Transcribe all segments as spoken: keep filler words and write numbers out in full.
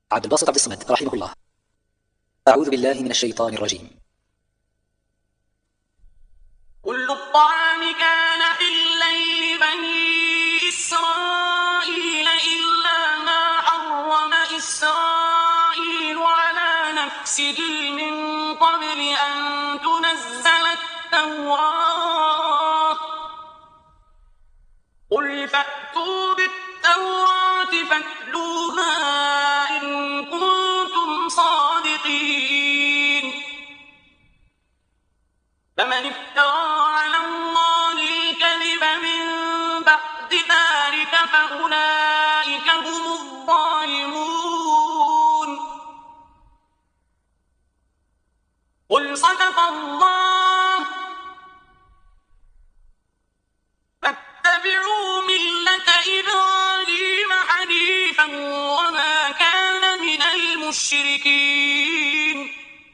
عبد الباسط عبد الصمد رحمه الله. أعوذ بالله من الشيطان الرجيم. كل الطعام كان حلا لبني إسرائيل إلا ما حرم إسرائيل على نفسه من قبل أن تنزل التوراة. قل فأتوا بالتوراة فاتلوها إن كنتم صادقين. فمن افترى على الله الكذب من بعد ذلك فأولئك هم الظالمون. قل صدق الله فاتبعوا ملة إبراهيم حنيفا وما كان من المشركين.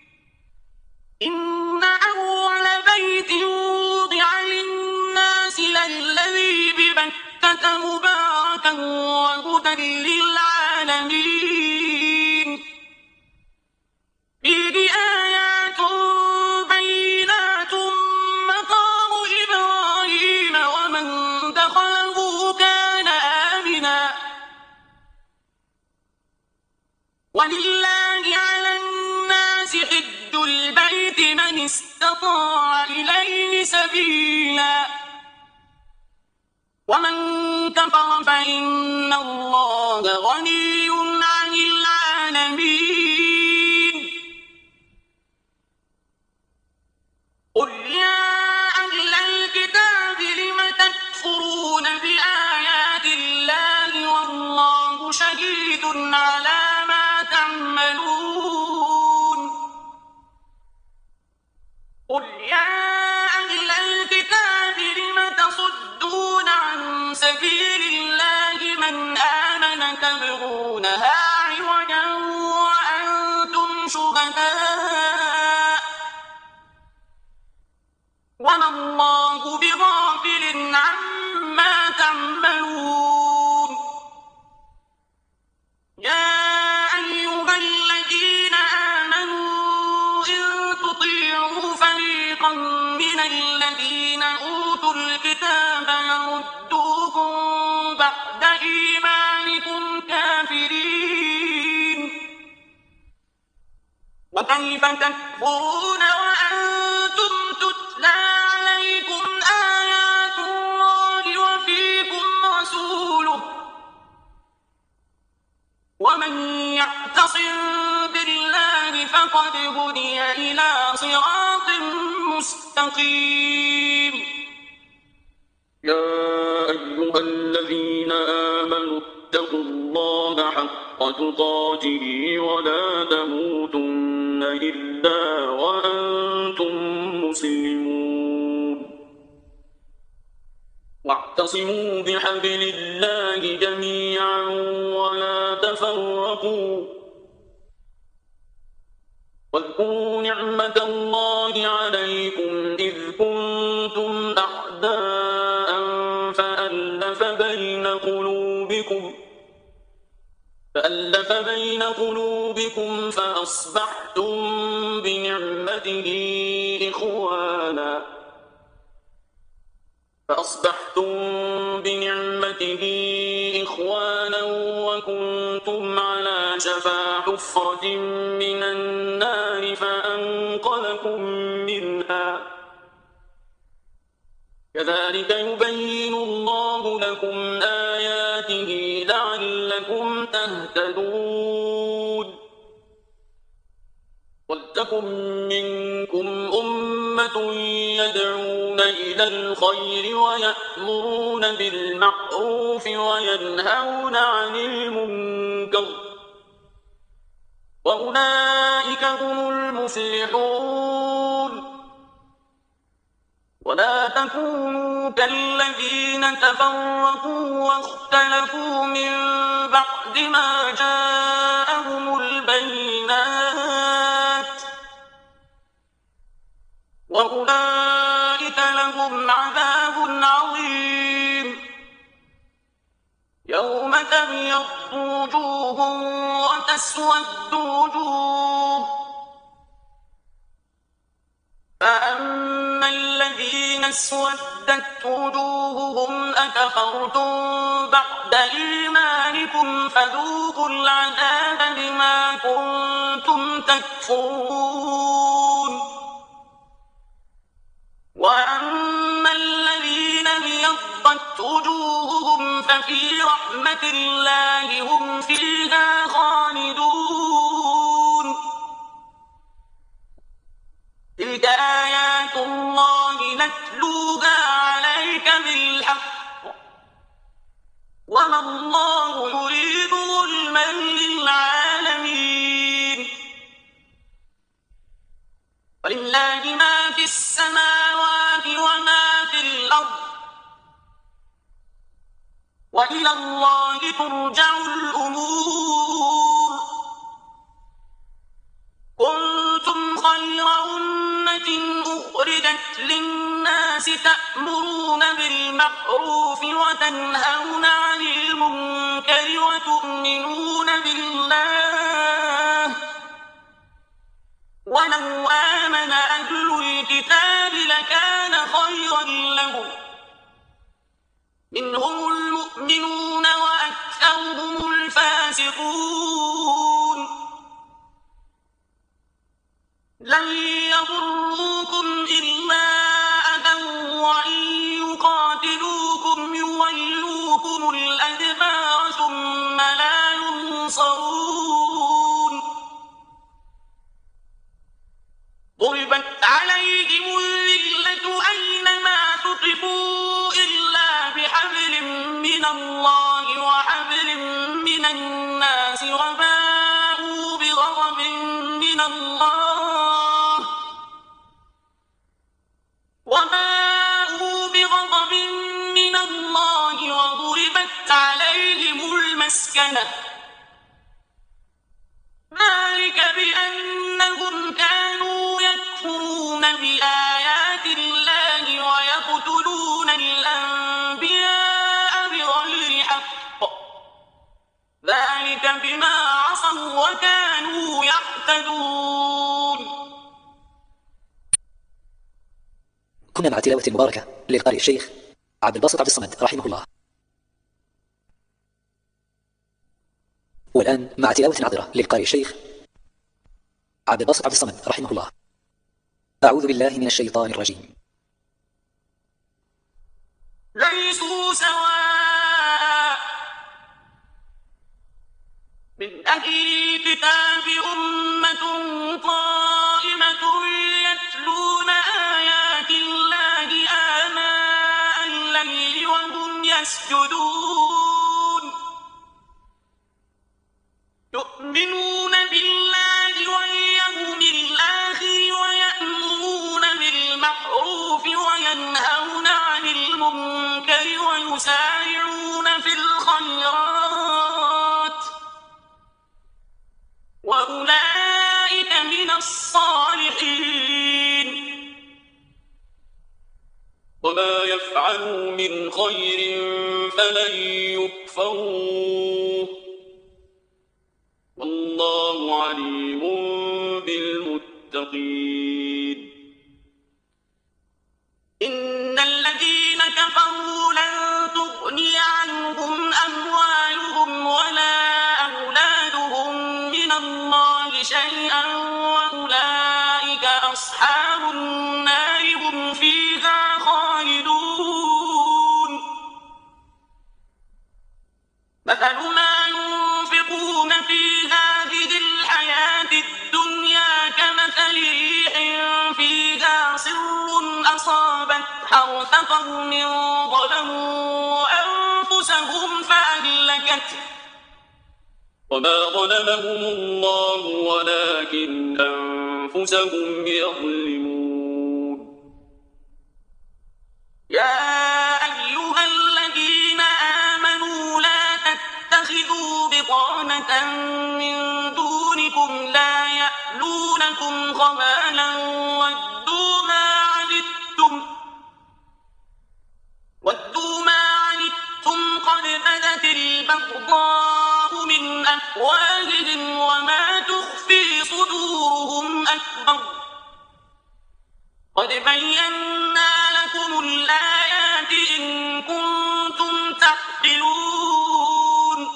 إن أول بيت وضع للناس للذي ببكة مباركا وهدى للعالمين. فيه آيات بينات مقام إبراهيم ومن دخله كان آمنا. ولله على الناس حج البيت من استطاع إليه سبيلا ومن كفر فإن الله غني عن العالمين. قل يا أهل الكتاب لم تكفرون بآيات الله والله شهيد على ما تعملون. قل يا أهل الكتاب لم تصدون عن سبيل الله من آمن تبغونها عوجا وأنتم شهداء وما الله بغافل عما تعملون. يا أيها الذين آمنوا إن تطيعوا فريقا من الذين أوتوا الكتاب يردوكم بعد إيمانكم كافرين. وكيف تكفرون وأنتم تتلى عليكم آيات الله وفيكم رسوله ومن يعتصم بالله فقد هدي إلى صراط مستقيم. يا أيها الذين آمنوا اتقوا الله حق تقاته ولا تموتن إلا وأنتم مسلمون. واعتصموا بحبل الله جميعا ولا تفرقوا. واذكروا نعمة الله عليكم إذ كنتم أعداء فألف بين قلوبكم فألف بين قلوبكم فأصبحتم بنعمته إخوانا فأصبحتم بنعمته إخوانا وكنتم على شفا حفرة من النار فأنقذكم منها. كذلك يبين الله لكم آياته لعلكم تهتدون. ولتكن منكم أمة يدعون إلى الخير ويأمرون بالمعروف وينهون عن المنكر وأولئك هم المفلحون. ولا تكونوا كالذين تفرقوا واختلفوا من بعد ما جاءهم البينات وأولئك لهم عذاب عظيم. يوم تبيض وجوه وتسود وجوه. فأما الذين اسودت وجوههم أكفرتم بعد إيمانكم فذوقوا العذاب بما كنتم تكفرون. وأما الذين ابيضت وجوههم ففي رحمة الله هم فيها خالدون. تلك آيات الله نتلوها عليك بالحق وما الله يريد ظلما للعالمين. ولله ما في السماوات وما في الأرض وإلى الله ترجع الأمور. كنتم خير أمة أخرجت للناس تأمرون بالمعروف وتنهون عن المنكر وتؤمنون بالله. ولو آمن أهل الكتاب لكان خيرا لهم منهم المؤمنون وأكثرهم الفاسقون. لن يضروكم إلا أذى وإن يقاتلوكم يولوكم الأدبار ثم لا ينصرون. ضربت عليهم الذلة أينما ثقفوا إلا بحبل من الله وحبل من الناس وباءوا بغضب من الله وباءوا بغضب من الله وضربت عليهم المسكنة. ذلك بأنهم كانوا يكفرون بآيات الله ويقتلون الأنبياء بغير حق. ذلك بما عصوا وكانوا يعتدون. كنا مع تلاوة مباركة للقارئ الشيخ عبد الباسط عبد الصمد رحمه الله. والآن مع تلاوة عطرة للقارئ الشيخ عبد الباسط عبد الصمد رحمه الله. أعوذ بالله من الشيطان الرجيم. ليسوا سواء من أهل الكتاب أمة قائمة يتلون آيات الله آناء الليل وهم يسجدون. يؤمنون بالله واليوم الآخر ويأمرون بالمعروف وينهون عن المنكر ويسارعون في الخيرات وأولئك من الصالحين. وما يفعلوا من خير فلن يكفروه والله عليم بالمتقين. إن الذين كفروا لن تغني عنهم أموالهم ولا أولادهم من الله شيئا وأولئك أصحاب النار هم فيها خالدون. مثل ما ينفقون في هذه الحياة الدنيا كمثل ريح فيها صر أصابت حرث قوم ظلموا أنفسهم فأهلكته. وما ظلمهم الله ولكن أنفسهم يظلمون. يا أيها الذين آمنوا لا تتخذوا بطانة من دونكم لا يألونكم خبالا ودوا ما عنتم ودوا ما عنتم قد بدت بدت البغضاء من أفواههم وما تخفي صدورهم أكبر قد بينا لكم الآيات إن كنتم تعقلون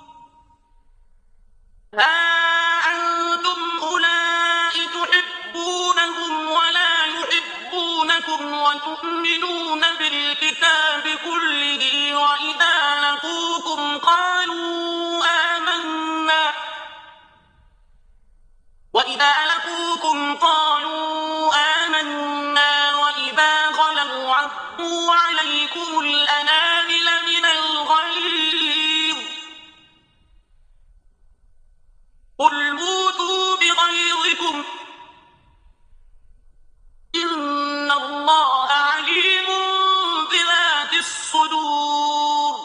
ها أنتم أولئك تحبونهم ولا يحبونكم وتؤمنون بالكتاب كله وإذا لقوكم قالوا آمنا وإذا لقوكم قالوا آمنا وإذا خلوا عضوا عليكم الأنامل من الغيظ قل موتوا بغيظكم إن الله عليم بذات الصدور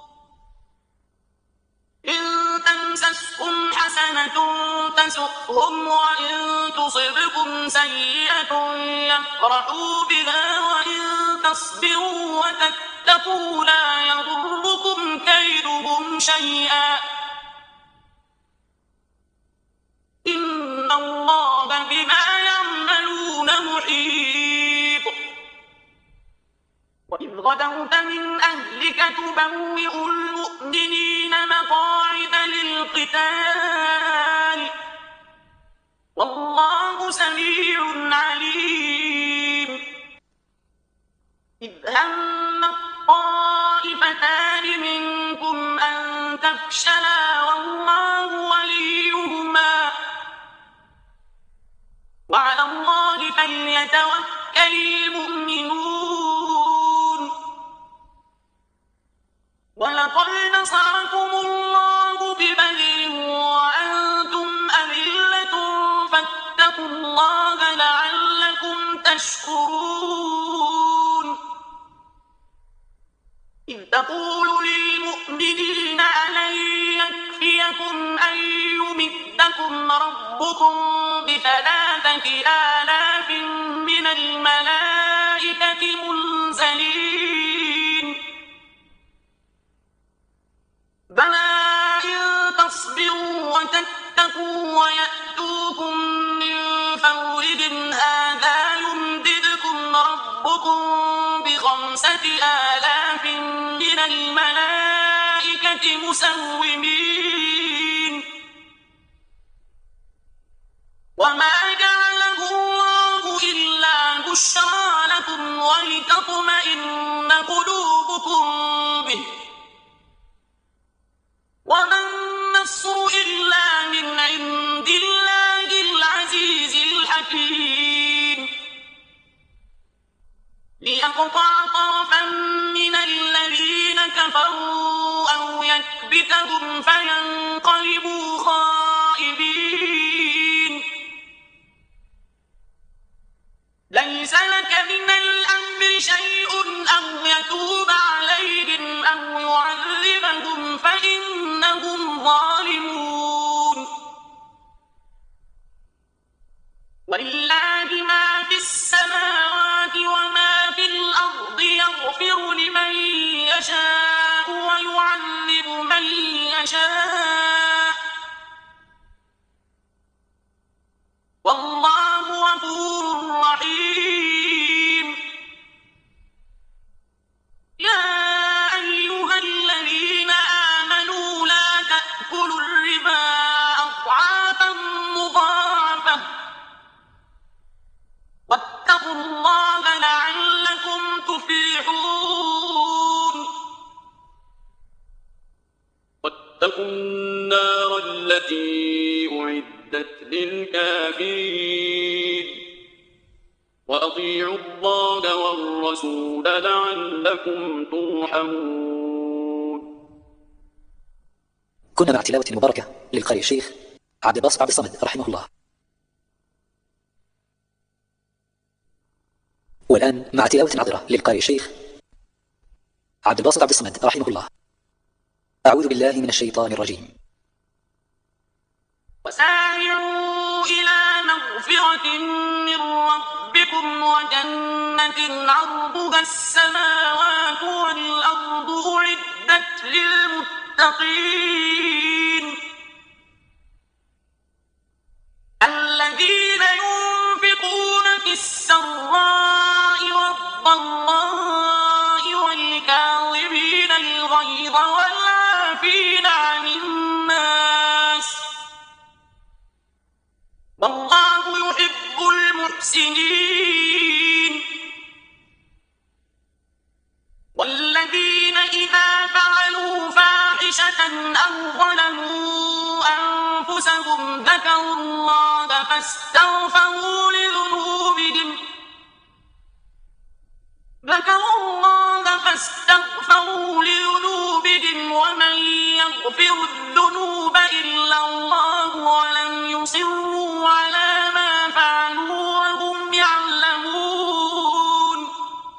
إن تمسسكم حسنة تسؤهم وإن تصبكم سيئة يفرحوا بها وإن تصبروا وتتقوا لا يضركم كيدهم شيئا إن الله بما يعملون محيط وإذ غدوت من أهلك تبوئ المؤمنين مقاعد للقتال والله سميع عليم إذ هم الطائفتان منكم أن تفشلا والله وليهما وعلى الله فليتوكل المؤمنون ولقد نصركم الله ببدر وأنتم أذلة فاتقوا الله لعلكم تشكرون إذ تقول للمؤمنين ألن يكفيكم أن يمدكم ربكم بثلاثة آلاف من الملائكة منزلين بلى إن تصبروا وتتقوا ويأتوكم من فورهم هذا يمددكم ربكم بخمسة آلاف من الملائكة مسومين وما جعله الله إلا بشرى لكم ولتطمئن قلوبكم به وما النصر إلا من عند الله العزيز الحكيم ليقطع طرفا من الذين كفروا أو يكبتهم فينقلبوا خائبين ليس لك من الأمر شيء أو يتوب عليهم أو يعذبهم فإنهم ظالمون ولله ما في السماوات وما في الأرض يغفر لمن يشاء ويعذب من يشاء والله غفور رحيم يا أيها الذين آمنوا لا تأكلوا الربا أضعافا مضاعفة واتقوا الله لعلكم تفلحون واتقوا النار التي أعدت للكافرين وأطيعوا الله والرسول لعلكم ترحمون. كنا مع تلاوة مباركة للقارئ الشيخ عبد الباسط عبد الصمد رحمه الله. والآن مع تلاوة عذرة للقارئ الشيخ عبد الباسط عبد الصمد رحمه الله. أعوذ بالله من الشيطان الرجيم. وسارعوا إلى مغفرة من ربكم وجنة عرضها السماوات والأرض أعدت أعدت للمتقين الذين ينفقون في السراء والضراء والكاظمين الغيظ والعافين عن الناس والله يحب المحسنين والذين إذا فعلوا فاحشة أو ظلموا أنفسهم ذكروا الله فاستغفروا لذنوبهم ذكروا الله فاستغفروا لذنوبهم ومن يغفر الذنوب إلا الله ولم يصروا على ما فعلوا وهم يعلمون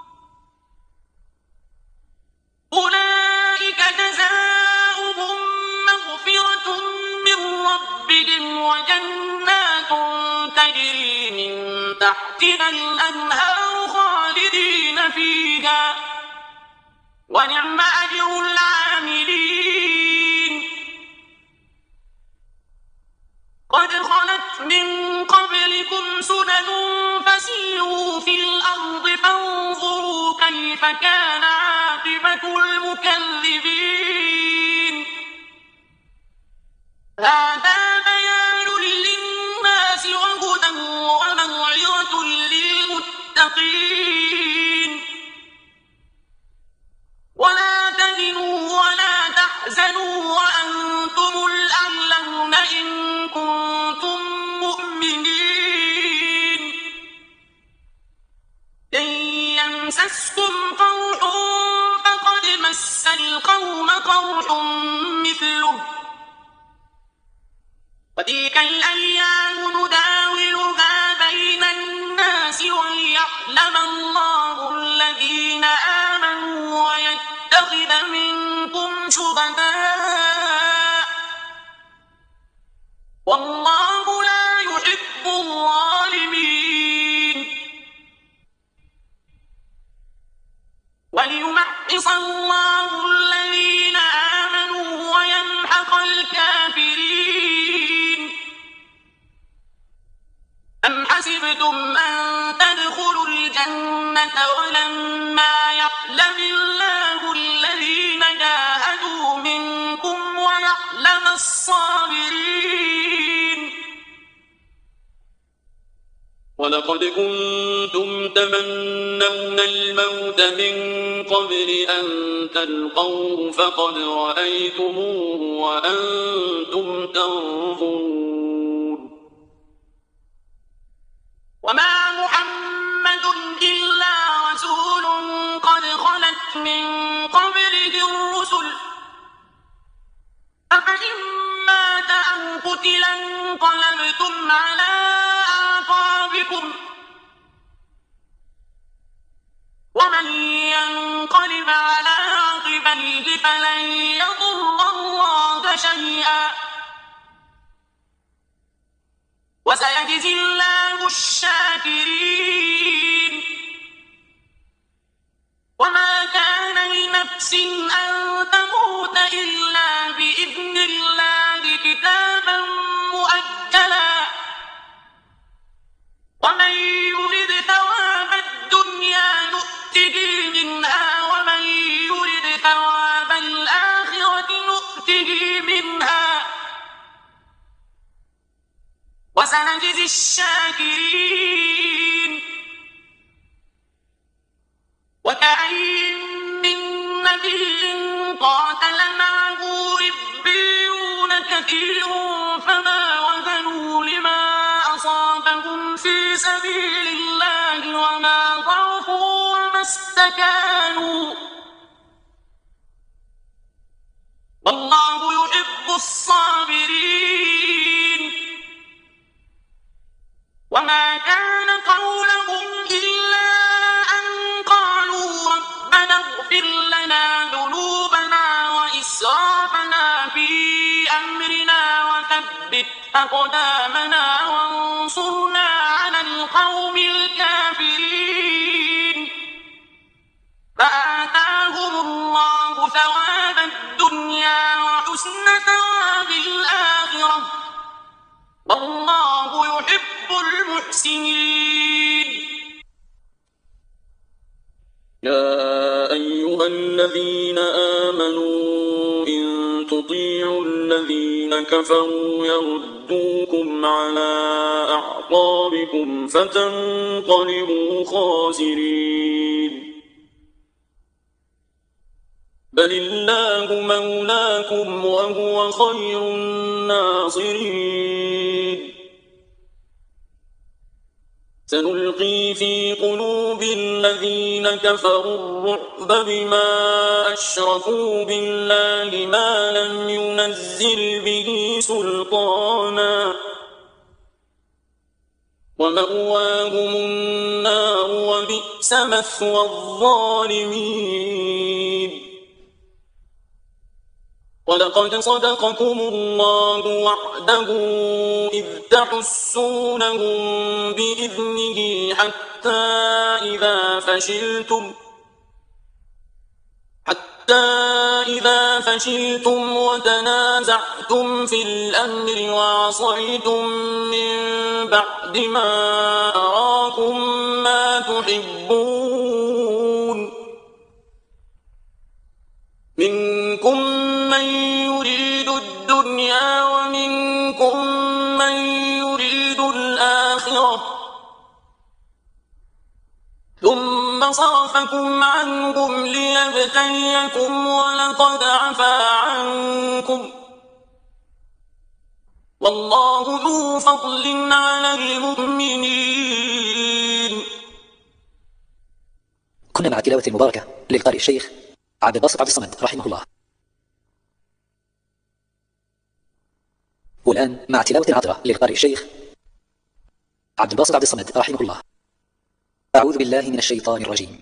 أولئك جزاؤهم مغفرة من ربهم وجنات تجري من تحتها الأنهار خالدين فيها ونعم أجر العاملين قد خلت من قبلكم سنن فسيروا في الأرض فانظروا كيف كان عاقبة المكذبين هذا بيان للناس وهدى وموعظة للمتقين ولا تهنوا ولا تحزنوا وأنتم الأعلون إن كنتم مؤمنين إن يمسسكم قرح فقد مس القوم قرح مثله وتلك الأيام نداولها بين الناس وليعلم الله الذين آمنوا ويتخذ منكم شهداء والله لا يحب الظالمين وليمحص الله الذين آمنوا ويمحق الكافرين أم حسبتم أن تدخلوا الجنة ولما يعلم الله الذين جاهدوا منكم ويعلم الصابرين ولقد كنتم تمنون الموت من قبل أن تلقوه فقد رأيتموه وأنتم تنظرون وما محمد إلا رسول قد خلت من قبله الرسل أفإن مات أو قتل انقلبتم على أعقابكم ومن ينقلب على عقبيه فلن يضر الله شيئا وسيجزي الله الشاكرين وما كان لنفس أن تموت إلا بإذن الله كتابا مؤجلا ومن يرد ثواب الدنيا نؤته منها ومن يرد ثواب الآخرة نؤته منها وسنجزي الشاكرين وكأين من نبي قاتل معه ربيون كثير فما وهنوا لما أصابهم في سبيل الله وما ضعفوا وما استكانوا والله يحب الصابرين وما كان قولهم إلا أن قالوا ربنا اغفر لنا ذنوبنا وإسرافنا في أمرنا وثبت أقدامنا وانصرنا على القوم الكافرين فآتاهم الله ثواب الدنيا حسن ثواب الآخرة والله يحب المحسنين. يا أيها الذين آمنوا إن تطيعوا الذين كفروا يردوكم على أعقابكم فتنقلبوا خاسرين. بل الله مولاكم وهو خير الناصرين. سنلقي في قلوب الذين كفروا الرعب بما أشركوا بالله ما لم ينزل به سلطانا ومأواهم النار وبئس مثوى الظالمين. ولقد صدقكم الله وعده إذ تحسونهم بإذنه حتى إذا فشلتم حتى إذا فشلتم وتنازعتم في الأمر وعصيتم من بعد ما أراكم ما تحبون منكم من يريد الدنيا ومنكم من يريد الآخرة ثم صرفكم عنهم ليبتليكم ولقد عفا عنكم والله ذو فضل على المؤمنين. كنا مع التلاوة المباركة للقارئ الشيخ عبد الباسط عبد الصمد رحمه الله. والآن مع تلاوة عطرة للقارئ الشيخ عبد الباسط عبد الصمد رحمه الله. أعوذ بالله من الشيطان الرجيم.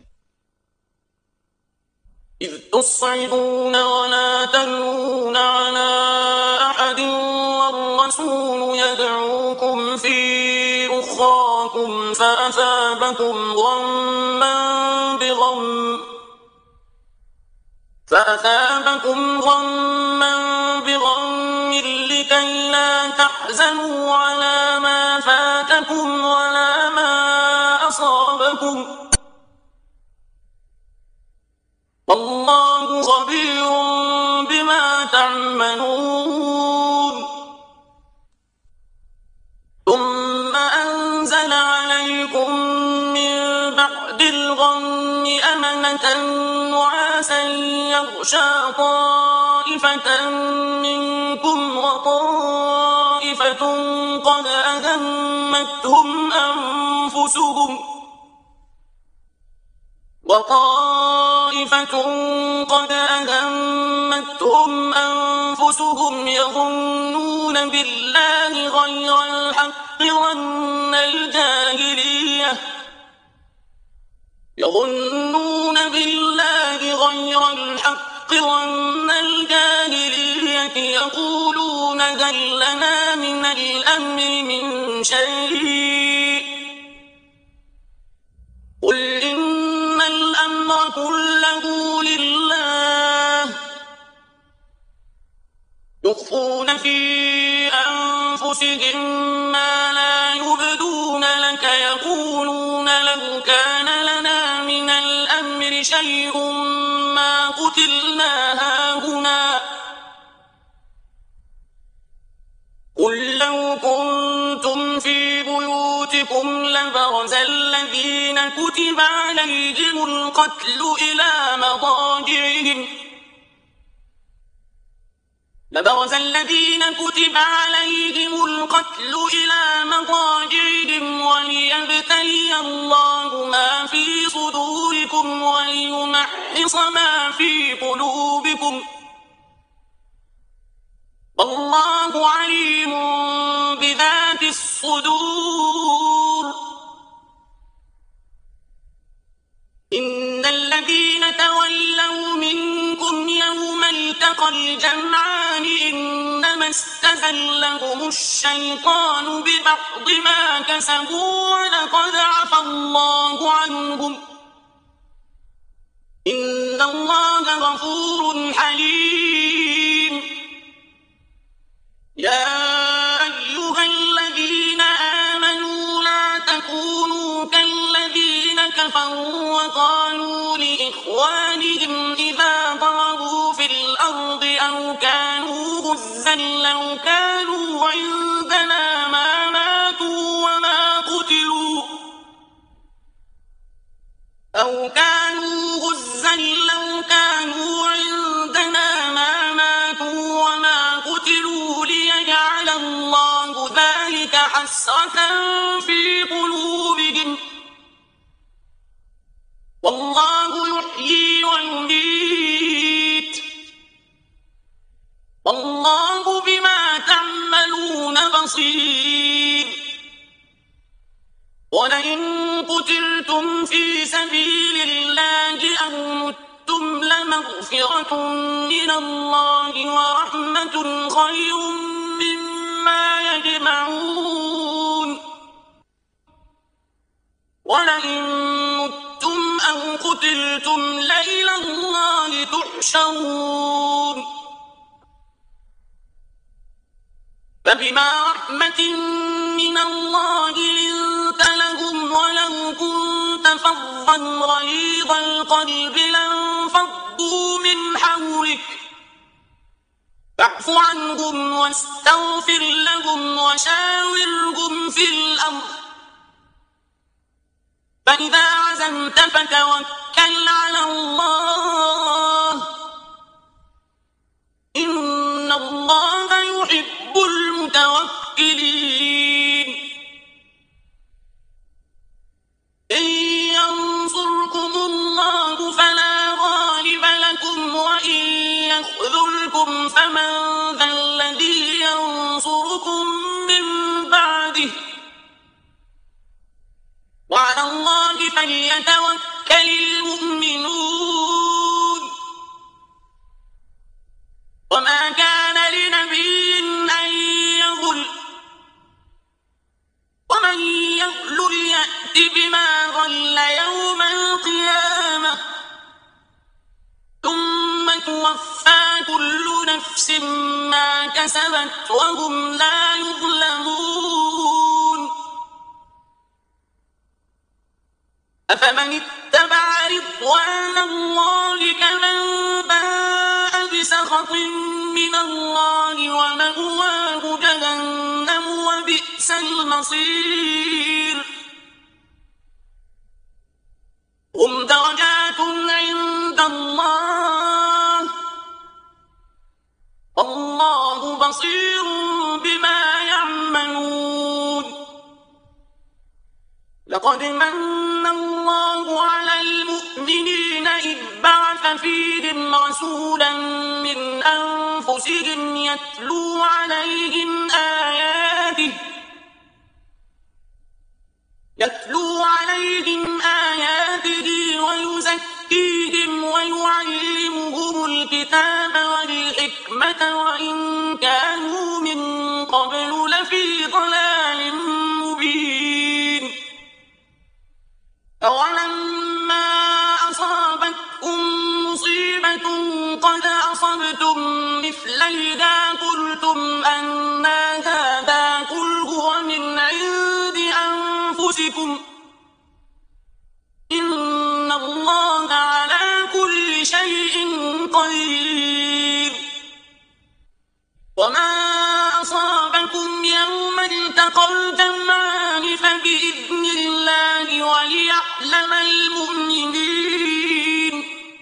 إذ تصعدون ولا تلوون على أحد والرسول يدعوكم في أخراكم فأثابكم غما بغم فأثابكم غما بغم لكي لا تحزنوا على ما فاتكم ولا ما أصابكم والله خبير بما تعملون. ثم أنزل عليكم من بعد الغم أمنة نعاسا يغشى طائفة منكم وطائفة قد أهمتهم أنفسهم وطائفة قد أهمتهم أنفسهم يظنون بالله غير الحق ظن الجاهلية يظنون بالله غير الحق ظن الجاهلية يقولون هل لنا من الأمر من شيء قل إن الأمر كله لله يخفون في أنفسهم ما لا يبدون لك يقولون لو كان لنا من الأمر شيء ما قتلنا هاهنا قل لو كنتم في بيوتكم لبرز الذين كتب عليهم القتل إلى مضاجعهم لبرز الذين كتب عليهم القتل إلى مضاجعهم وليبتلي الله ما في صدوركم وليمحص ما في قلوبكم والله عليم بذات الصدور. إن الذين تولوا منكم يوم التقى الجمعان إنما استزلهم الشيطان ببعض ما كسبوا ولقد عفا الله عنهم إن الله غفور حليم. يا أيها الذين آمنوا لا تكونوا كالذين كفروا وقالوا لإخوانهم إذا ضربوا في الأرض أو كانوا غزا لو كانوا عندنا ما ماتوا وما قتلوا أو كانوا غزا لو كانوا عندنا ما ماتوا وما قتلوا ليجعل الله ذلك حسرة في قلوبهم والله يحيي ويميت والله بما تعملون بصير ولئن قتلتم في سبيل الله أو متم لمغفرة من الله ورحمة خير مما يجمعون ولئن متم أو قتلتم لإلى الله تحشرون فبما رحمة من الله لنت لهم ولو كنت فظا غليظ القلب لانفضوا من حولك فاعف عنهم واستغفر لهم وشاورهم في الأمر فإذا عزمت فتوكل على الله إن الله يحب المتوكلين إن ينصركم الله فلا غالب لكم وإن يخذلكم فمن ذا الذي ينصركم من بعده وعلى الله فليتوكل المؤمنون وما كان لنبي أن يغل ومن يغل يأت بما غل يوم القيامة ثم توفى كل نفس ما كسبت وهم لا يظلمون أفمن اتبع رضوان الله كمن باء بسخط من الله ومأواه جهنم وبئس المصير هم درجات عند الله والله بصير بما يعملون لقد من الله على المؤمنين إذ بعث فيهم رسولا من أنفسهم يتلو عليهم آياته يتلو عليهم آياته ويزكيهم ويعلمهم الكتاب والحكمة وإن كانوا من قبل لفي ضلال مبين أولما أصابتكم مصيبة قد أصبتم مثليها قلتم أنى هذا قل هو من عند أنفسكم إن الله على كل شيء قدير وما أصابكم يوم التقى الجمعان فبإذن الله وليعلم المؤمنين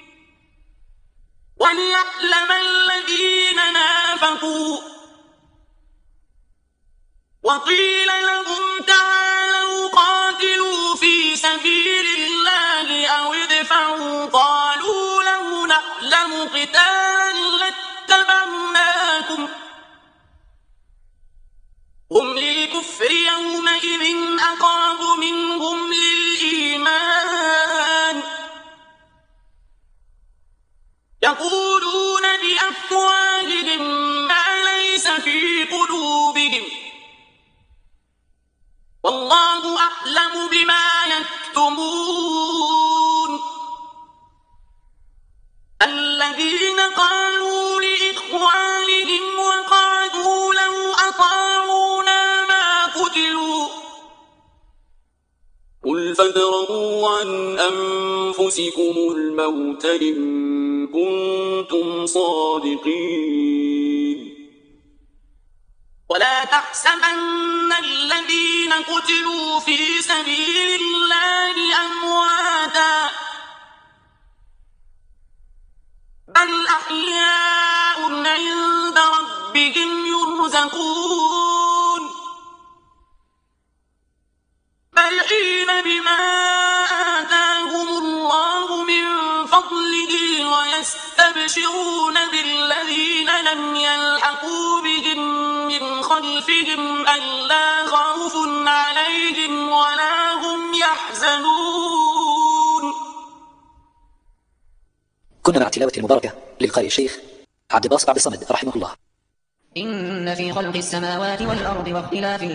وليعلم الذين نافقوا وقيل لهم تعالوا قاتلوا في سبيل الله أو ادفعوا قالوا لو نعلم قتالا لاتبعناكم هم للكفر يومئذ أقرب منهم للإيمان يقولون بأفواههم ما ليس في قلوبهم والله أعلم بما يكتمون الذين قالوا لإخوانهم وقعدوا لو فادرءوا عن أنفسكم الموت إن كنتم صادقين ولا تحسبن الذين قتلوا في سبيل الله أمواتا بل أحياء عند ربهم يرزقون فرحين بما آتاهم الله من فضله ويستبشرون بالذين لم يلحقوا بهم من خلفهم ألا خوف عليهم ولا هم يحزنون. كنا مع التلاوة المباركة للقارئ الشيخ عبد الباسط عبد الصمد رحمه الله. إن في خلق السماوات والأرض واختلاف